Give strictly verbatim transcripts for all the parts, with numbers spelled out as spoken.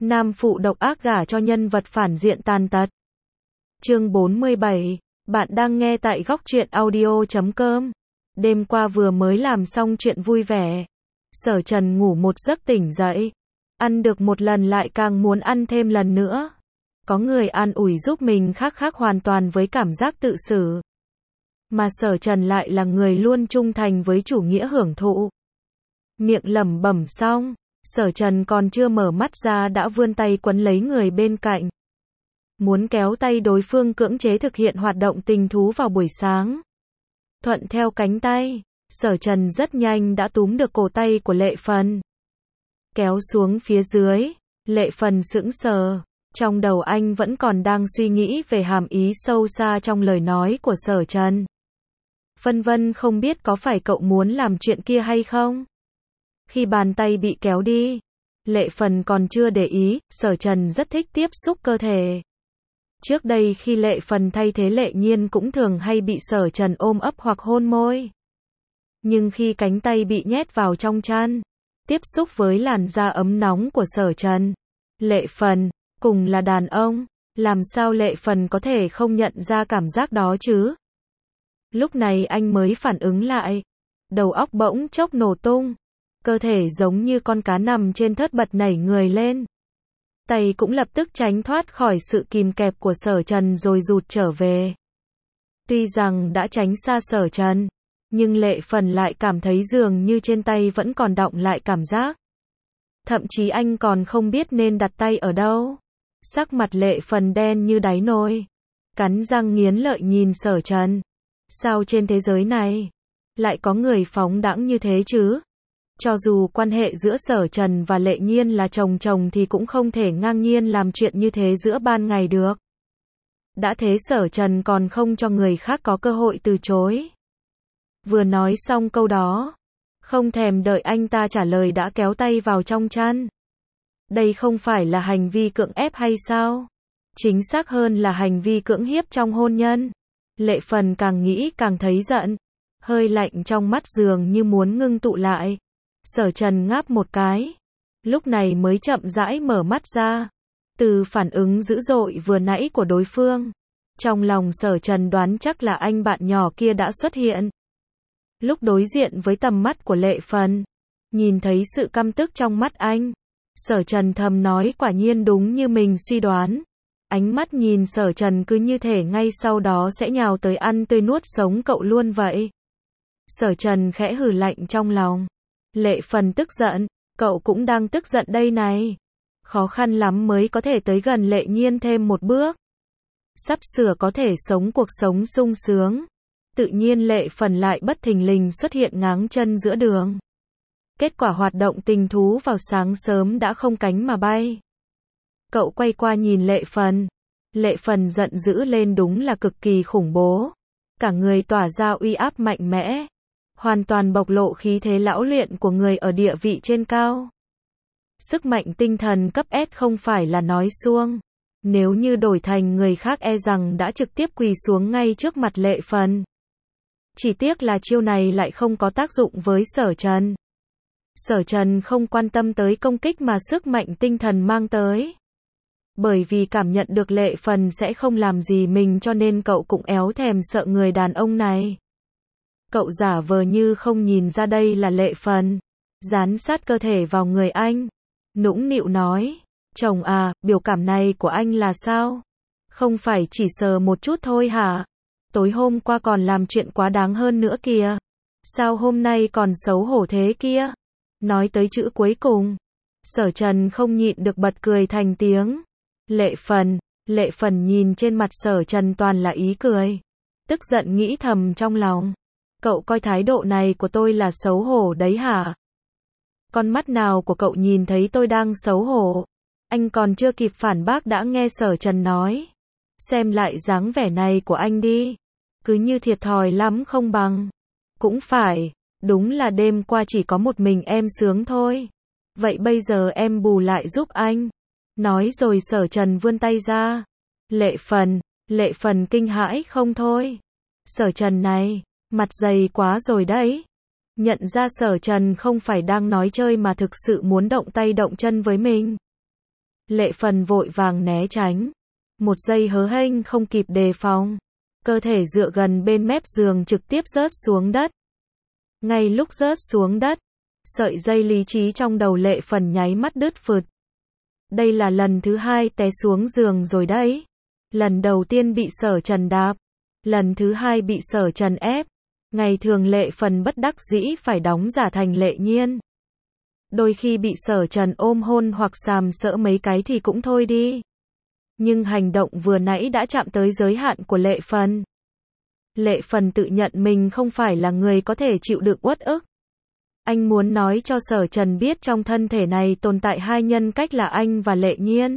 Nam phụ độc ác gả cho nhân vật phản diện tàn tật. Chương bốn mươi bảy, bạn đang nghe tại góc truyện audio chấm com. Đêm qua vừa mới làm xong chuyện vui vẻ. Sở Trần ngủ một giấc tỉnh dậy. Ăn được một lần lại càng muốn ăn thêm lần nữa. Có người an ủi giúp mình khác khác hoàn toàn với cảm giác tự xử. Mà Sở Trần lại là người luôn trung thành với chủ nghĩa hưởng thụ. Miệng lẩm bẩm xong, Sở Trần còn chưa mở mắt ra đã vươn tay quấn lấy người bên cạnh. Muốn kéo tay đối phương cưỡng chế thực hiện hoạt động tình thú vào buổi sáng. Thuận theo cánh tay, Sở Trần rất nhanh đã túm được cổ tay của Lệ Phần. Kéo xuống phía dưới, Lệ Phần sững sờ. Trong đầu anh vẫn còn đang suy nghĩ về hàm ý sâu xa trong lời nói của Sở Trần. Phân vân không biết có phải cậu muốn làm chuyện kia hay không? Khi bàn tay bị kéo đi, Lệ Phần còn chưa để ý, Sở Trần rất thích tiếp xúc cơ thể. Trước đây khi Lệ Phần thay thế Lệ Nhiên cũng thường hay bị Sở Trần ôm ấp hoặc hôn môi. Nhưng khi cánh tay bị nhét vào trong chăn, tiếp xúc với làn da ấm nóng của Sở Trần, Lệ Phần, cùng là đàn ông, làm sao Lệ Phần có thể không nhận ra cảm giác đó chứ? Lúc này anh mới phản ứng lại. Đầu óc bỗng chốc nổ tung. Cơ thể giống như con cá nằm trên thớt bật nảy người lên. Tay cũng lập tức tránh thoát khỏi sự kìm kẹp của Sở Trần rồi rụt trở về. Tuy rằng đã tránh xa Sở Trần, nhưng Lệ Phần lại cảm thấy dường như trên tay vẫn còn đọng lại cảm giác. Thậm chí anh còn không biết nên đặt tay ở đâu. Sắc mặt Lệ Phần đen như đáy nồi. Cắn răng nghiến lợi nhìn Sở Trần. Sao trên thế giới này lại có người phóng đãng như thế chứ? Cho dù quan hệ giữa Sở Trần và Lệ Nhiên là chồng chồng thì cũng không thể ngang nhiên làm chuyện như thế giữa ban ngày được. Đã thế Sở Trần còn không cho người khác có cơ hội từ chối. Vừa nói xong câu đó, không thèm đợi anh ta trả lời đã kéo tay vào trong chăn. Đây không phải là hành vi cưỡng ép hay sao? Chính xác hơn là hành vi cưỡng hiếp trong hôn nhân. Lệ Phần càng nghĩ càng thấy giận. Hơi lạnh trong mắt dường như muốn ngưng tụ lại. Sở Trần ngáp một cái. Lúc này mới chậm rãi mở mắt ra. Từ phản ứng dữ dội vừa nãy của đối phương, trong lòng Sở Trần đoán chắc là anh bạn nhỏ kia đã xuất hiện. Lúc đối diện với tầm mắt của Lệ Phần, nhìn thấy sự căm tức trong mắt anh, Sở Trần thầm nói quả nhiên đúng như mình suy đoán. Ánh mắt nhìn Sở Trần cứ như thể ngay sau đó sẽ nhào tới ăn tươi nuốt sống cậu luôn vậy. Sở Trần khẽ hừ lạnh trong lòng. Lệ Phần tức giận, cậu cũng đang tức giận đây này. Khó khăn lắm mới có thể tới gần Lệ Nhiên thêm một bước. Sắp sửa có thể sống cuộc sống sung sướng. Tự nhiên Lệ Phần lại bất thình lình xuất hiện ngáng chân giữa đường. Kết quả hoạt động tình thú vào sáng sớm đã không cánh mà bay. Cậu quay qua nhìn Lệ Phần. Lệ Phần giận dữ lên đúng là cực kỳ khủng bố. Cả người tỏa ra uy áp mạnh mẽ. Hoàn toàn bộc lộ khí thế lão luyện của người ở địa vị trên cao. Sức mạnh tinh thần cấp S không phải là nói suông. Nếu như đổi thành người khác e rằng đã trực tiếp quỳ xuống ngay trước mặt Lệ Phần. Chỉ tiếc là chiêu này lại không có tác dụng với Sở Trần. Sở Trần không quan tâm tới công kích mà sức mạnh tinh thần mang tới. Bởi vì cảm nhận được Lệ Phần sẽ không làm gì mình cho nên cậu cũng éo thèm sợ người đàn ông này. Cậu giả vờ như không nhìn ra đây là Lệ Phần. Dán sát cơ thể vào người anh. Nũng nịu nói. Chồng à, biểu cảm này của anh là sao? Không phải chỉ sờ một chút thôi hả? Tối hôm qua còn làm chuyện quá đáng hơn nữa kìa. Sao hôm nay còn xấu hổ thế kia? Nói tới chữ cuối cùng, Sở Trần không nhịn được bật cười thành tiếng. Lệ Phần, Lệ Phần nhìn trên mặt Sở Trần toàn là ý cười. Tức giận nghĩ thầm trong lòng. Cậu coi thái độ này của tôi là xấu hổ đấy hả? Con mắt nào của cậu nhìn thấy tôi đang xấu hổ? Anh còn chưa kịp phản bác đã nghe Sở Trần nói. Xem lại dáng vẻ này của anh đi. Cứ như thiệt thòi lắm không bằng. Cũng phải, đúng là đêm qua chỉ có một mình em sướng thôi. Vậy bây giờ em bù lại giúp anh. Nói rồi Sở Trần vươn tay ra. Lệ Phần, Lệ Phần kinh hãi không thôi. Sở Trần này, mặt dày quá rồi đấy. Nhận ra Sở Trần không phải đang nói chơi mà thực sự muốn động tay động chân với mình. Lệ Phần vội vàng né tránh. Một giây hớ hênh không kịp đề phòng. Cơ thể dựa gần bên mép giường trực tiếp rớt xuống đất. Ngay lúc rớt xuống đất, sợi dây lý trí trong đầu Lệ Phần nháy mắt đứt phượt. Đây là lần thứ hai té xuống giường rồi đấy. Lần đầu tiên bị Sở Trần đạp. Lần thứ hai bị Sở Trần ép. Ngày thường Lệ Phần bất đắc dĩ phải đóng giả thành Lệ Nhiên. Đôi khi bị Sở Trần ôm hôn hoặc sàm sỡ mấy cái thì cũng thôi đi. Nhưng hành động vừa nãy đã chạm tới giới hạn của Lệ Phần. Lệ Phần tự nhận mình không phải là người có thể chịu đựng uất ức. Anh muốn nói cho Sở Trần biết trong thân thể này tồn tại hai nhân cách là anh và Lệ Nhiên.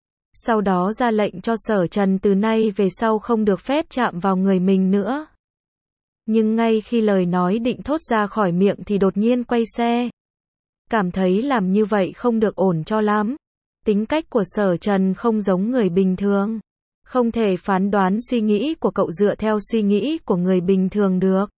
Sau đó ra lệnh cho Sở Trần từ nay về sau không được phép chạm vào người mình nữa. Nhưng ngay khi lời nói định thốt ra khỏi miệng thì đột nhiên quay xe. Cảm thấy làm như vậy không được ổn cho lắm. Tính cách của Sở Trần không giống người bình thường. Không thể phán đoán suy nghĩ của cậu dựa theo suy nghĩ của người bình thường được.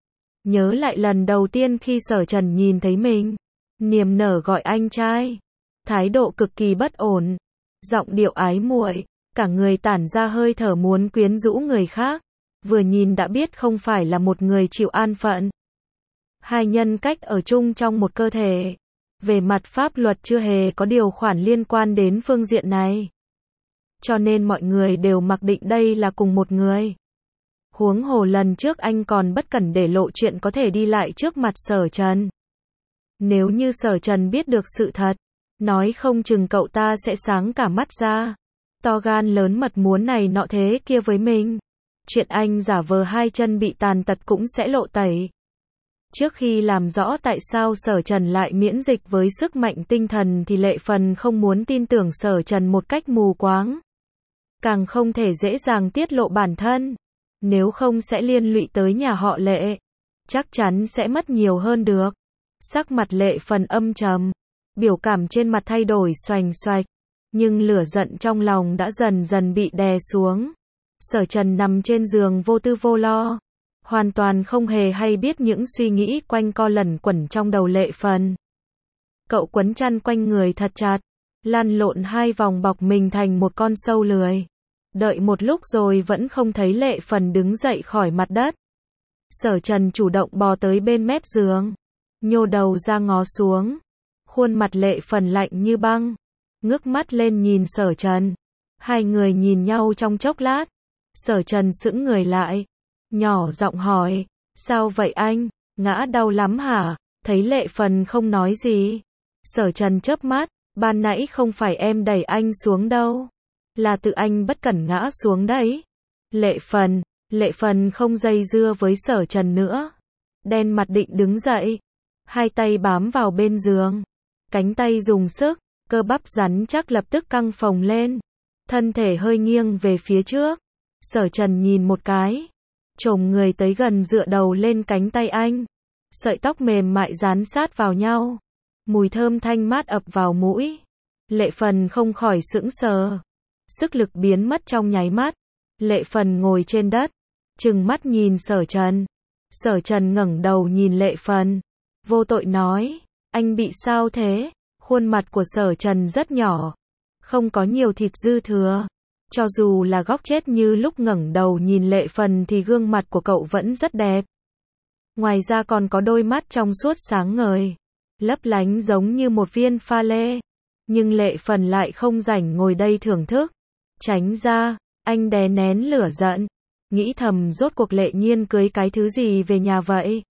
Nhớ lại lần đầu tiên khi Sở Trần nhìn thấy mình, niềm nở gọi anh trai, thái độ cực kỳ bất ổn, giọng điệu ái muội, cả người tản ra hơi thở muốn quyến rũ người khác, vừa nhìn đã biết không phải là một người chịu an phận. Hai nhân cách ở chung trong một cơ thể. Về mặt pháp luật chưa hề có điều khoản liên quan đến phương diện này. Cho nên mọi người đều mặc định đây là cùng một người. Huống hồ lần trước anh còn bất cẩn để lộ chuyện có thể đi lại trước mặt Sở Trần. Nếu như Sở Trần biết được sự thật, nói không chừng cậu ta sẽ sáng cả mắt ra. To gan lớn mật muốn này nọ thế kia với mình. Chuyện anh giả vờ hai chân bị tàn tật cũng sẽ lộ tẩy. Trước khi làm rõ tại sao Sở Trần lại miễn dịch với sức mạnh tinh thần thì Lệ Phần không muốn tin tưởng Sở Trần một cách mù quáng. Càng không thể dễ dàng tiết lộ bản thân. Nếu không sẽ liên lụy tới nhà họ Lệ. Chắc chắn sẽ mất nhiều hơn được. Sắc mặt Lệ Phần âm trầm. Biểu cảm trên mặt thay đổi xoành xoạch. Nhưng lửa giận trong lòng đã dần dần bị đè xuống. Sở Trần nằm trên giường vô tư vô lo. Hoàn toàn không hề hay biết những suy nghĩ quanh co lẩn quẩn trong đầu Lệ Phần. Cậu quấn chăn quanh người thật chặt, lăn lộn hai vòng bọc mình thành một con sâu lười. Đợi một lúc rồi vẫn không thấy Lệ Phần đứng dậy khỏi mặt đất. Sở Trần chủ động bò tới bên mép giường, nhô đầu ra ngó xuống. Khuôn mặt Lệ Phần lạnh như băng, ngước mắt lên nhìn Sở Trần. Hai người nhìn nhau trong chốc lát. Sở Trần sững người lại, nhỏ giọng hỏi, sao vậy anh, ngã đau lắm hả? Thấy Lệ Phần không nói gì. Sở Trần chớp mắt, ban nãy không phải em đẩy anh xuống đâu. Là tự anh bất cẩn ngã xuống đấy. Lệ Phần, Lệ Phần không dây dưa với Sở Trần nữa. Đen mặt định đứng dậy. Hai tay bám vào bên giường. Cánh tay dùng sức, cơ bắp rắn chắc lập tức căng phồng lên. Thân thể hơi nghiêng về phía trước. Sở Trần nhìn một cái. Chồm người tới gần dựa đầu lên cánh tay anh. Sợi tóc mềm mại dán sát vào nhau. Mùi thơm thanh mát ập vào mũi. Lệ Phần không khỏi sững sờ. Sức lực biến mất trong nháy mắt. Lệ Phần ngồi trên đất, trừng mắt nhìn Sở Trần. Sở Trần ngẩng đầu nhìn Lệ Phần, vô tội nói, anh bị sao thế? Khuôn mặt của Sở Trần rất nhỏ, không có nhiều thịt dư thừa. Cho dù là góc chết như lúc ngẩng đầu nhìn Lệ Phần thì gương mặt của cậu vẫn rất đẹp. Ngoài ra còn có đôi mắt trong suốt sáng ngời, lấp lánh giống như một viên pha lê. Nhưng Lệ Phần lại không rảnh ngồi đây thưởng thức. Tránh ra, anh đè nén lửa giận. Nghĩ thầm rốt cuộc Lệ Nhiên cưới cái thứ gì về nhà vậy?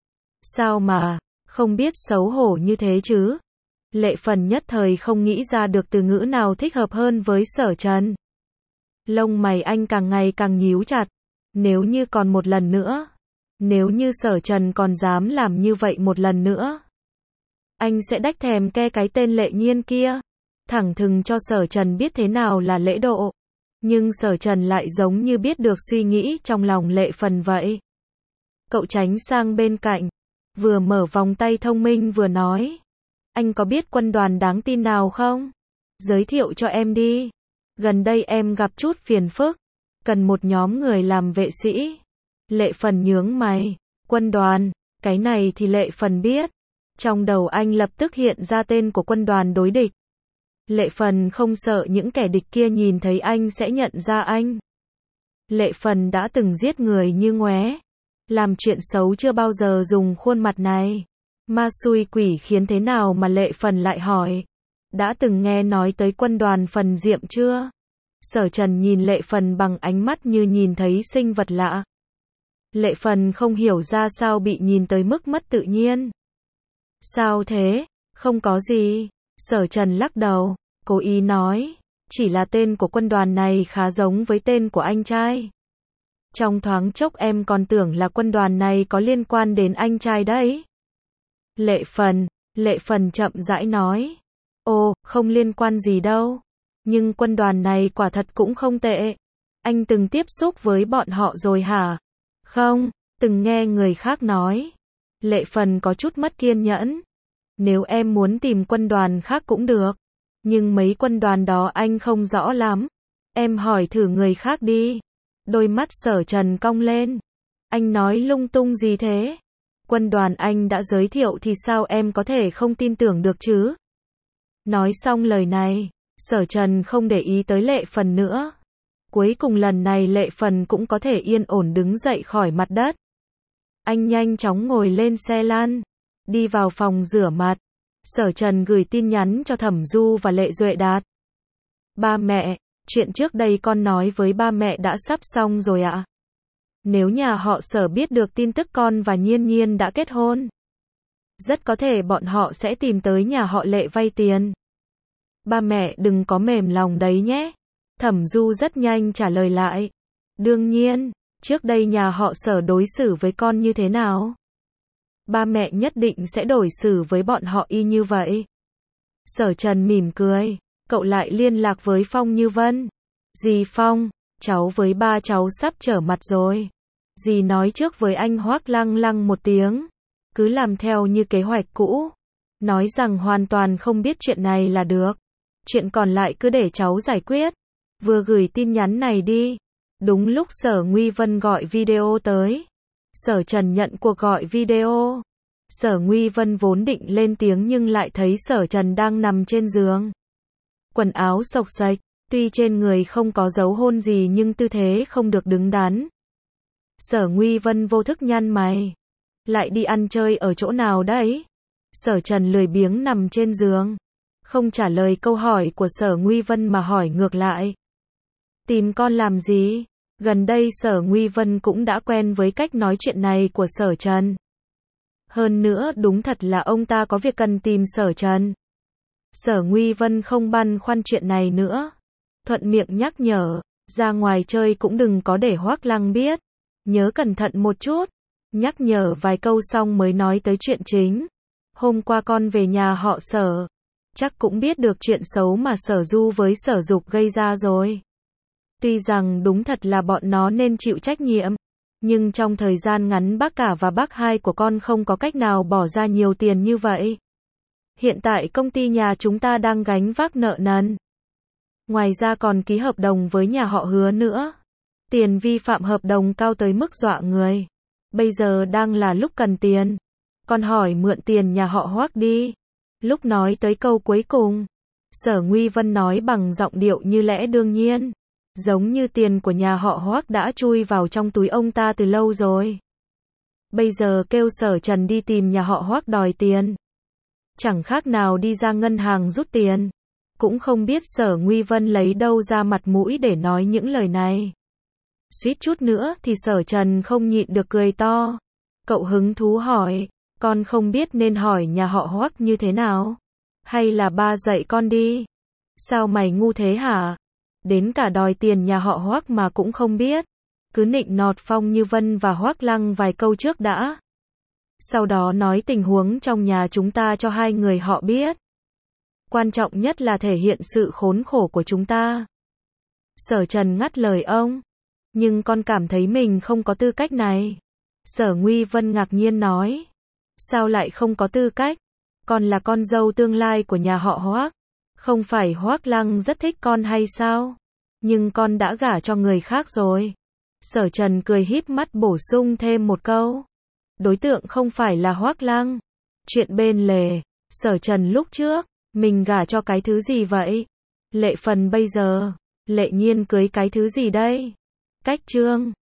Sao mà, không biết xấu hổ như thế chứ? Lệ Phần nhất thời không nghĩ ra được từ ngữ nào thích hợp hơn với Sở Trần. Lông mày anh càng ngày càng nhíu chặt. Nếu như còn một lần nữa. Nếu như Sở Trần còn dám làm như vậy một lần nữa. Anh sẽ đách thèm ke cái tên Lệ Nhiên kia. Thẳng thừng cho Sở Trần biết thế nào là lễ độ. Nhưng Sở Trần lại giống như biết được suy nghĩ trong lòng Lệ Phần vậy. Cậu tránh sang bên cạnh. Vừa mở vòng tay thông minh vừa nói. Anh có biết quân đoàn đáng tin nào không? Giới thiệu cho em đi. Gần đây em gặp chút phiền phức. Cần một nhóm người làm vệ sĩ. Lệ Phần nhướng mày. Quân đoàn, cái này thì Lệ Phần biết. Trong đầu anh lập tức hiện ra tên của quân đoàn đối địch. Lệ Phần không sợ những kẻ địch kia nhìn thấy anh sẽ nhận ra anh. Lệ Phần đã từng giết người như ngoé. Làm chuyện xấu chưa bao giờ dùng khuôn mặt này. Ma xui quỷ khiến thế nào mà Lệ Phần lại hỏi. Đã từng nghe nói tới quân đoàn Phần Diệm chưa? Sở Trần nhìn Lệ Phần bằng ánh mắt như nhìn thấy sinh vật lạ. Lệ Phần không hiểu ra sao bị nhìn tới mức mất tự nhiên. Sao thế? Không có gì. Sở Trần lắc đầu, cố ý nói, chỉ là tên của quân đoàn này khá giống với tên của anh trai. Trong thoáng chốc em còn tưởng là quân đoàn này có liên quan đến anh trai đấy. Lệ Phần, Lệ Phần chậm rãi nói, ồ, không liên quan gì đâu. Nhưng quân đoàn này quả thật cũng không tệ. Anh từng tiếp xúc với bọn họ rồi hả? Không, từng nghe người khác nói. Lệ Phần có chút mất kiên nhẫn. Nếu em muốn tìm quân đoàn khác cũng được. Nhưng mấy quân đoàn đó anh không rõ lắm. Em hỏi thử người khác đi. Đôi mắt Sở Trần cong lên. Anh nói lung tung gì thế? Quân đoàn anh đã giới thiệu thì sao em có thể không tin tưởng được chứ? Nói xong lời này, Sở Trần không để ý tới Lệ Phần nữa. Cuối cùng lần này Lệ Phần cũng có thể yên ổn đứng dậy khỏi mặt đất. Anh nhanh chóng ngồi lên xe lăn, đi vào phòng rửa mặt. Sở Trần gửi tin nhắn cho Thẩm Du và Lệ Duệ Đạt. Ba mẹ, chuyện trước đây con nói với ba mẹ đã sắp xong rồi ạ. Nếu nhà họ Sở biết được tin tức con và Nhiên Nhiên đã kết hôn, rất có thể bọn họ sẽ tìm tới nhà họ Lệ vay tiền. Ba mẹ đừng có mềm lòng đấy nhé. Thẩm Du rất nhanh trả lời lại. Đương nhiên, trước đây nhà họ Sở đối xử với con như thế nào? Ba mẹ nhất định sẽ đối xử với bọn họ y như vậy. Sở Trần mỉm cười, cậu lại liên lạc với Phong Như Vân. Dì Phong, cháu với ba cháu sắp trở mặt rồi. Dì nói trước với anh Hoắc Lăng Lăng một tiếng, cứ làm theo như kế hoạch cũ. Nói rằng hoàn toàn không biết chuyện này là được. Chuyện còn lại cứ để cháu giải quyết. Vừa gửi tin nhắn này đi. Đúng lúc Sở Nguy Vân gọi video tới. Sở Trần nhận cuộc gọi video. Sở Nguy Vân vốn định lên tiếng nhưng lại thấy Sở Trần đang nằm trên giường. Quần áo xộc xệch, tuy trên người không có dấu hôn gì nhưng tư thế không được đứng đắn. Sở Nguy Vân vô thức nhăn mày. Lại đi ăn chơi ở chỗ nào đấy? Sở Trần lười biếng nằm trên giường. Không trả lời câu hỏi của Sở Nguy Vân mà hỏi ngược lại. Tìm con làm gì? Gần đây Sở Nguy Vân cũng đã quen với cách nói chuyện này của Sở Trần. Hơn nữa đúng thật là ông ta có việc cần tìm Sở Trần. Sở Nguy Vân không băn khoăn chuyện này nữa. Thuận miệng nhắc nhở, ra ngoài chơi cũng đừng có để Hoắc Lăng biết. Nhớ cẩn thận một chút. Nhắc nhở vài câu xong mới nói tới chuyện chính. Hôm qua con về nhà họ Sở. Chắc cũng biết được chuyện xấu mà Sở Du với Sở Dục gây ra rồi. Tuy rằng đúng thật là bọn nó nên chịu trách nhiệm. Nhưng trong thời gian ngắn bác cả và bác hai của con không có cách nào bỏ ra nhiều tiền như vậy. Hiện tại công ty nhà chúng ta đang gánh vác nợ nần. Ngoài ra còn ký hợp đồng với nhà họ Hứa nữa. Tiền vi phạm hợp đồng cao tới mức dọa người. Bây giờ đang là lúc cần tiền. Con hỏi mượn tiền nhà họ Hoắc đi. Lúc nói tới câu cuối cùng, Sở Nguy Vân nói bằng giọng điệu như lẽ đương nhiên. Giống như tiền của nhà họ Hoắc đã chui vào trong túi ông ta từ lâu rồi. Bây giờ kêu Sở Trần đi tìm nhà họ Hoắc đòi tiền. Chẳng khác nào đi ra ngân hàng rút tiền. Cũng không biết Sở Nguy Vân lấy đâu ra mặt mũi để nói những lời này. Suýt chút nữa thì Sở Trần không nhịn được cười to. Cậu hứng thú hỏi, con không biết nên hỏi nhà họ Hoắc như thế nào? Hay là ba dạy con đi? Sao mày ngu thế hả? Đến cả đòi tiền nhà họ Hoắc mà cũng không biết. Cứ nịnh nọt Phong Như Vân và Hoắc Lăng vài câu trước đã. Sau đó nói tình huống trong nhà chúng ta cho hai người họ biết. Quan trọng nhất là thể hiện sự khốn khổ của chúng ta. Sở Trần ngắt lời ông. Nhưng con cảm thấy mình không có tư cách này. Sở Nguy Vân ngạc nhiên nói. Sao lại không có tư cách? Con là con dâu tương lai của nhà họ Hoắc. Không phải Hoắc Lăng rất thích con hay sao? Nhưng con đã gả cho người khác rồi. Sở Trần cười híp mắt bổ sung thêm một câu. Đối tượng không phải là Hoắc Lăng. Chuyện bên lề, Sở Trần lúc trước Mình gả cho cái thứ gì vậy? Lệ Phần bây giờ, Lệ Nhiên cưới cái thứ gì đây? Cách chương